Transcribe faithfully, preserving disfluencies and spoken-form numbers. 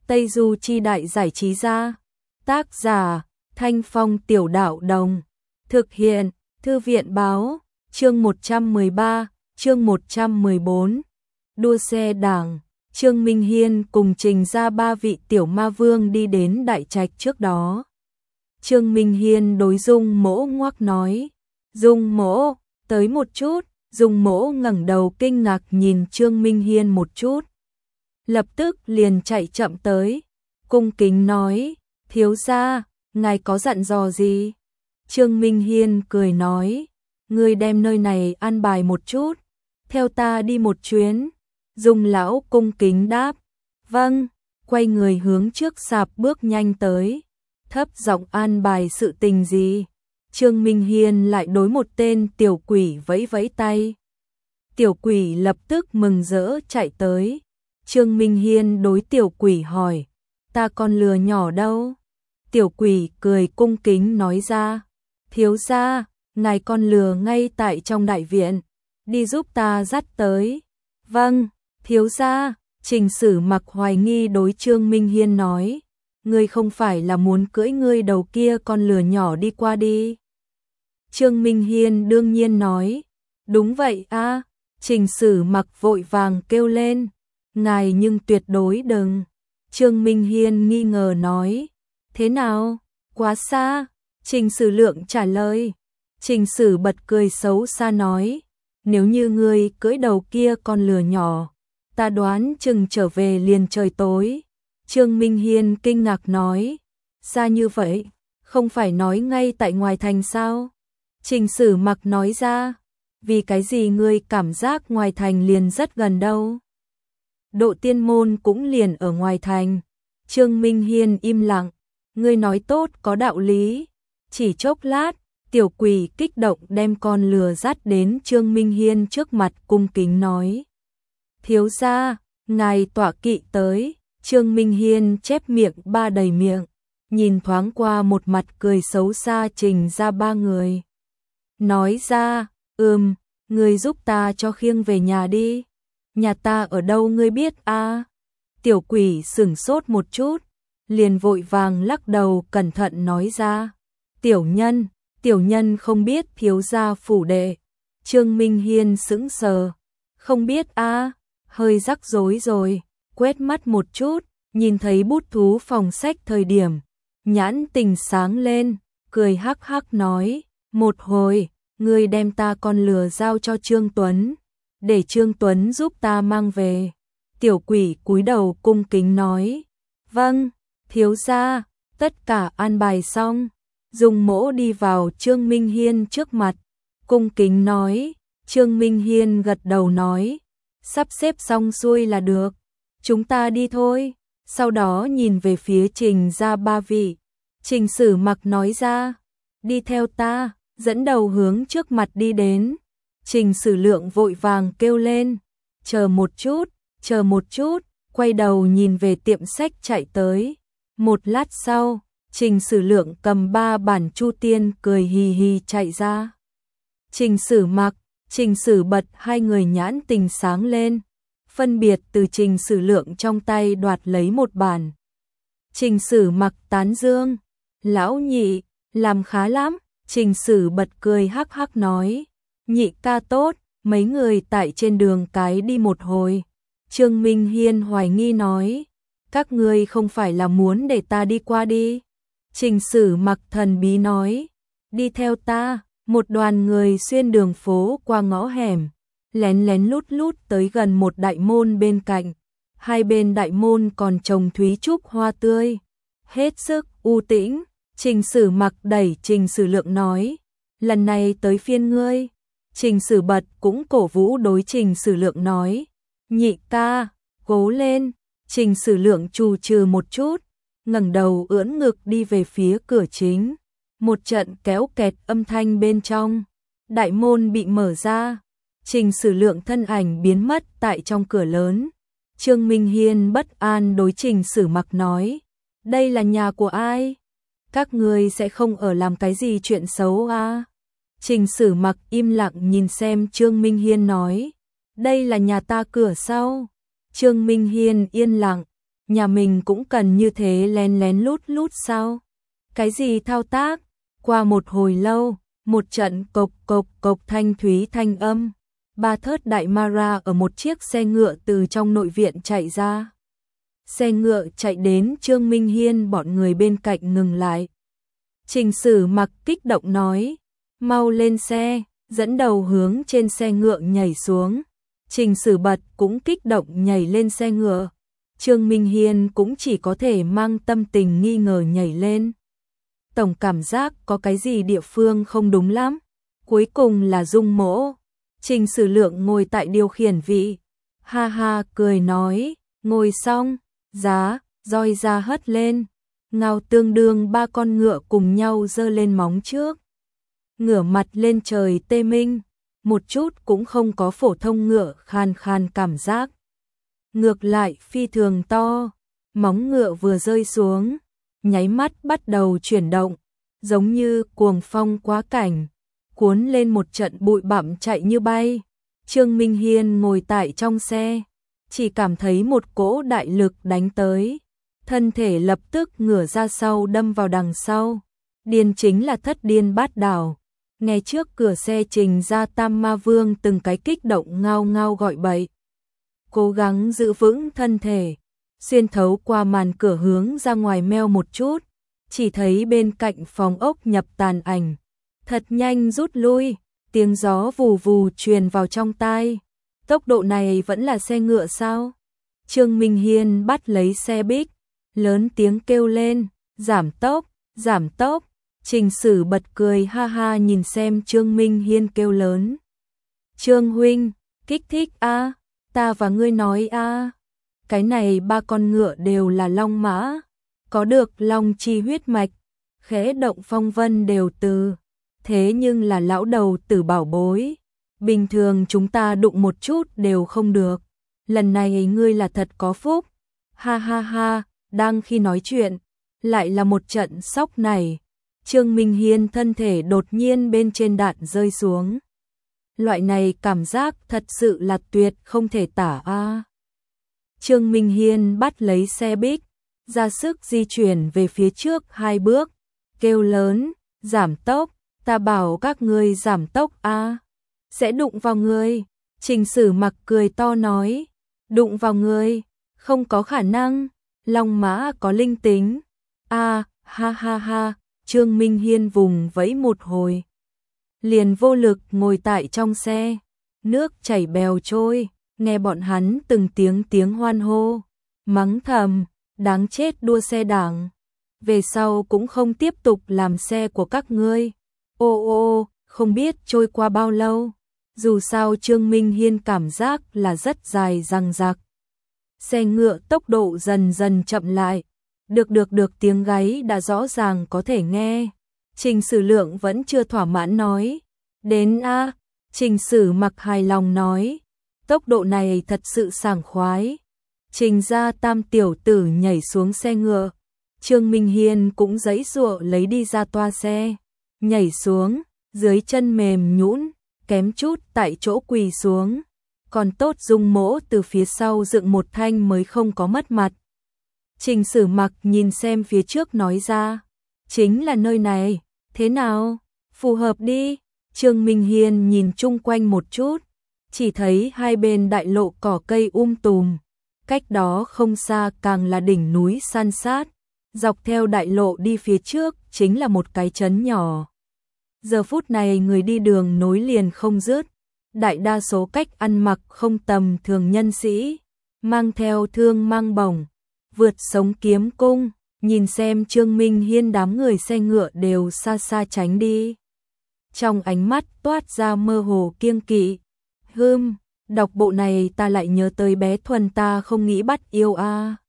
Tây Du Chi Đại Giải Trí Gia. Tác giả Thanh Phong Tiểu Đạo Đồng. Thực hiện Thư viện Báo. Chương một trăm mười ba, chương một trăm mười bốn. Đua xe đảng. Trương Minh Hiên cùng Trình ra ba vị tiểu ma vương đi đến đại trạch trước đó. Trương Minh Hiên đối Dung Mỗ ngoắc nói. Dung Mỗ, tới một chút. Dung Mỗ ngẩng đầu kinh ngạc nhìn Trương Minh Hiên một chút. Lập tức liền chạy chậm tới. Cung kính nói, thiếu gia, ngài có dặn dò gì? Trương Minh Hiên cười nói, ngươi đem nơi này an bài một chút. Theo ta đi một chuyến. Dung lão cung kính đáp, vâng, quay người hướng trước sạp bước nhanh tới. Thấp giọng an bài sự tình gì? Trương Minh Hiên lại đối một tên tiểu quỷ vẫy vẫy tay. Tiểu quỷ lập tức mừng rỡ chạy tới. Trương Minh Hiên đối tiểu quỷ hỏi, ta con lừa nhỏ đâu? Tiểu quỷ cười cung kính nói ra, thiếu gia, ngài con lừa ngay tại trong đại viện, đi giúp ta dắt tới. Vâng, thiếu gia. Trình Sử Mặc hoài nghi đối Trương Minh Hiên nói, ngươi không phải là muốn cưỡi ngươi đầu kia con lừa nhỏ đi qua đi? Trương Minh Hiên đương nhiên nói, đúng vậy a. Trình Sử Mặc vội vàng kêu lên, ngài nhưng tuyệt đối đừng. Trương Minh Hiên nghi ngờ nói, thế nào, quá xa? Trình Sử Lượng trả lời. Trình Sử bật cười xấu xa nói, nếu như ngươi cưỡi đầu kia con lừa nhỏ, ta đoán chừng trở về liền trời tối. Trương Minh Hiên kinh ngạc nói, xa như vậy, không phải nói ngay tại ngoài thành sao? Trình Sử Mặc nói ra, vì cái gì ngươi cảm giác ngoài thành liền rất gần đâu? Độ tiên môn cũng liền ở ngoài thành. Trương Minh Hiên im lặng, ngươi nói tốt có đạo lý. Chỉ chốc lát, tiểu quỷ kích động đem con lừa dắt đến Trương Minh Hiên trước mặt cung kính nói, thiếu gia, ngài tọa kỵ tới. Trương Minh Hiên chép miệng ba đầy miệng, nhìn thoáng qua một mặt cười xấu xa Trình ra ba người. Nói ra, ừm, ngươi giúp ta cho khiêng về nhà đi. Nhà ta ở đâu ngươi biết a? À? Tiểu quỷ sửng sốt một chút, liền vội vàng lắc đầu cẩn thận nói ra, tiểu nhân, tiểu nhân không biết thiếu gia phủ đệ. Trương Minh Hiên sững sờ, không biết a, à? Hơi rắc rối rồi, quét mắt một chút, nhìn thấy bút thú phòng sách thời điểm, nhãn tình sáng lên, cười hắc hắc nói, một hồi, ngươi đem ta con lừa giao cho Trương Tuấn, để Trương Tuấn giúp ta mang về. Tiểu quỷ cúi đầu cung kính nói, vâng, thiếu gia. Tất cả an bài xong, Dung Mỗ đi vào Trương Minh Hiên trước mặt, cung kính nói. Trương Minh Hiên gật đầu nói, sắp xếp xong xuôi là được, chúng ta đi thôi. Sau đó nhìn về phía Trình ra ba vị. Trình Sử Mặc nói ra, đi theo ta, dẫn đầu hướng trước mặt đi đến. Trình Sử Lượng vội vàng kêu lên, chờ một chút, chờ một chút, quay đầu nhìn về tiệm sách chạy tới. Một lát sau, Trình Sử Lượng cầm ba bản Chu Tiên cười hì hì chạy ra. Trình Sử Mặc, Trình Sử Bật hai người nhãn tình sáng lên, phân biệt từ Trình Sử Lượng trong tay đoạt lấy một bản. Trình Sử Mặc tán dương, lão nhị, làm khá lắm. Trình Sử Bật cười hắc hắc nói, nhị ca tốt, mấy người tại trên đường cái đi một hồi. Trương Minh Hiên hoài nghi nói, các ngươi không phải là muốn để ta đi qua đi? Trình Sử Mặc thần bí nói, đi theo ta. Một đoàn người xuyên đường phố qua ngõ hẻm, lén lén lút lút tới gần một đại môn bên cạnh. Hai bên đại môn còn trồng thúy trúc hoa tươi, hết sức u tĩnh. Trình Sử Mặc đẩy Trình Sử Lượng nói, lần này tới phiên ngươi. Trình Sử Bật cũng cổ vũ đối Trình Sử Lượng nói, nhị ca, cố lên. Trình Sử Lượng trù trừ một chút, ngẩng đầu ưỡn ngực đi về phía cửa chính. Một trận kéo kẹt âm thanh bên trong, đại môn bị mở ra. Trình Sử Lượng thân ảnh biến mất tại trong cửa lớn. Trương Minh Hiên bất an đối Trình Sử Mặc nói, đây là nhà của ai? Các ngươi sẽ không ở làm cái gì chuyện xấu à? Trình Sử Mặc im lặng nhìn xem Trương Minh Hiên nói, đây là nhà ta cửa sau. Trương Minh Hiên yên lặng, nhà mình cũng cần như thế lén lén lút lút sao? Cái gì thao tác? Qua một hồi lâu, một trận cộc cộc cộc thanh thúy thanh âm, ba thớt đại Mara ở một chiếc xe ngựa từ trong nội viện chạy ra. Xe ngựa chạy đến Trương Minh Hiên bọn người bên cạnh ngừng lại. Trình Sử Mặc kích động nói, mau lên xe, dẫn đầu hướng trên xe ngựa nhảy xuống. Trình Sử Bật cũng kích động nhảy lên xe ngựa. Trương Minh Hiên cũng chỉ có thể mang tâm tình nghi ngờ nhảy lên. Tổng cảm giác có cái gì địa phương không đúng lắm. Cuối cùng là Dung Mỗ. Trình Sử Lượng ngồi tại điều khiển vị. Ha ha cười nói, ngồi xong, giá, roi ra hất lên. Ngao tương đương ba con ngựa cùng nhau giơ lên móng trước. Ngửa mặt lên trời tê minh, một chút cũng không có phổ thông ngựa khan khan cảm giác. Ngược lại phi thường to, móng ngựa vừa rơi xuống, nháy mắt bắt đầu chuyển động, giống như cuồng phong quá cảnh, cuốn lên một trận bụi bặm chạy như bay. Trương Minh Hiên ngồi tại trong xe, chỉ cảm thấy một cỗ đại lực đánh tới, thân thể lập tức ngửa ra sau đâm vào đằng sau. Điên chính là thất điên bát đảo. Nghe trước cửa xe Trình ra Tam Ma Vương từng cái kích động ngao ngao gọi bậy. Cố gắng giữ vững thân thể, xuyên thấu qua màn cửa hướng ra ngoài meo một chút, chỉ thấy bên cạnh phòng ốc nhập tàn ảnh, thật nhanh rút lui, tiếng gió vù vù truyền vào trong tai. Tốc độ này vẫn là xe ngựa sao? Trương Minh Hiên bắt lấy xe Bích, lớn tiếng kêu lên, giảm tốc, giảm tốc. Trình Sử Bật cười ha ha nhìn xem Trương Minh Hiên kêu lớn. Trương huynh, kích thích a, ta và ngươi nói a, cái này ba con ngựa đều là long mã, có được long chi huyết mạch, khẽ động phong vân đều từ, thế nhưng là lão đầu tử bảo bối, bình thường chúng ta đụng một chút đều không được, lần này ngươi là thật có phúc. Ha ha ha, đang khi nói chuyện, lại là một trận sóc này. Trương Minh Hiên thân thể đột nhiên bên trên đạn rơi xuống. Loại này cảm giác thật sự là tuyệt không thể tả a. Trương Minh Hiên bắt lấy xe Bích, ra sức di chuyển về phía trước hai bước, kêu lớn, giảm tốc, ta bảo các ngươi giảm tốc a, sẽ đụng vào ngươi. Trình Sử Mặc cười to nói, đụng vào ngươi, không có khả năng, long mã có linh tính. A, ha ha ha. Trương Minh Hiên vùng vẫy một hồi, liền vô lực ngồi tại trong xe, nước chảy bèo trôi, nghe bọn hắn từng tiếng tiếng hoan hô, mắng thầm, đáng chết đua xe đảng, về sau cũng không tiếp tục làm xe của các ngươi. Ô ô, không biết trôi qua bao lâu, dù sao Trương Minh Hiên cảm giác là rất dài dằng dặc. Xe ngựa tốc độ dần dần chậm lại. Được được được tiếng gáy đã rõ ràng có thể nghe. Trình Sử Lượng vẫn chưa thỏa mãn nói. Đến a. Trình Sử Mặc hài lòng nói. Tốc độ này thật sự sảng khoái. Trình ra Tam tiểu tử nhảy xuống xe ngựa. Trương Minh Hiên cũng giãy giụa lấy đi ra toa xe. Nhảy xuống, dưới chân mềm nhũn, kém chút tại chỗ quỳ xuống. Còn tốt Dung Mỗ từ phía sau dựng một thanh mới không có mất mặt. Trình Sử Mặc nhìn xem phía trước nói ra, chính là nơi này, thế nào, phù hợp đi. Trương Minh Hiên nhìn chung quanh một chút, chỉ thấy hai bên đại lộ cỏ cây um tùm, cách đó không xa càng là đỉnh núi san sát, dọc theo đại lộ đi phía trước chính là một cái trấn nhỏ. Giờ phút này người đi đường nối liền không dứt, đại đa số cách ăn mặc không tầm thường nhân sĩ, mang theo thương mang bổng, vượt sống kiếm cung, nhìn xem Trương Minh Hiên đám người xe ngựa đều xa xa tránh đi. Trong ánh mắt toát ra mơ hồ kiêng kỵ. Hừm, đọc bộ này ta lại nhớ tới bé Thuần ta không nghĩ bắt yêu a.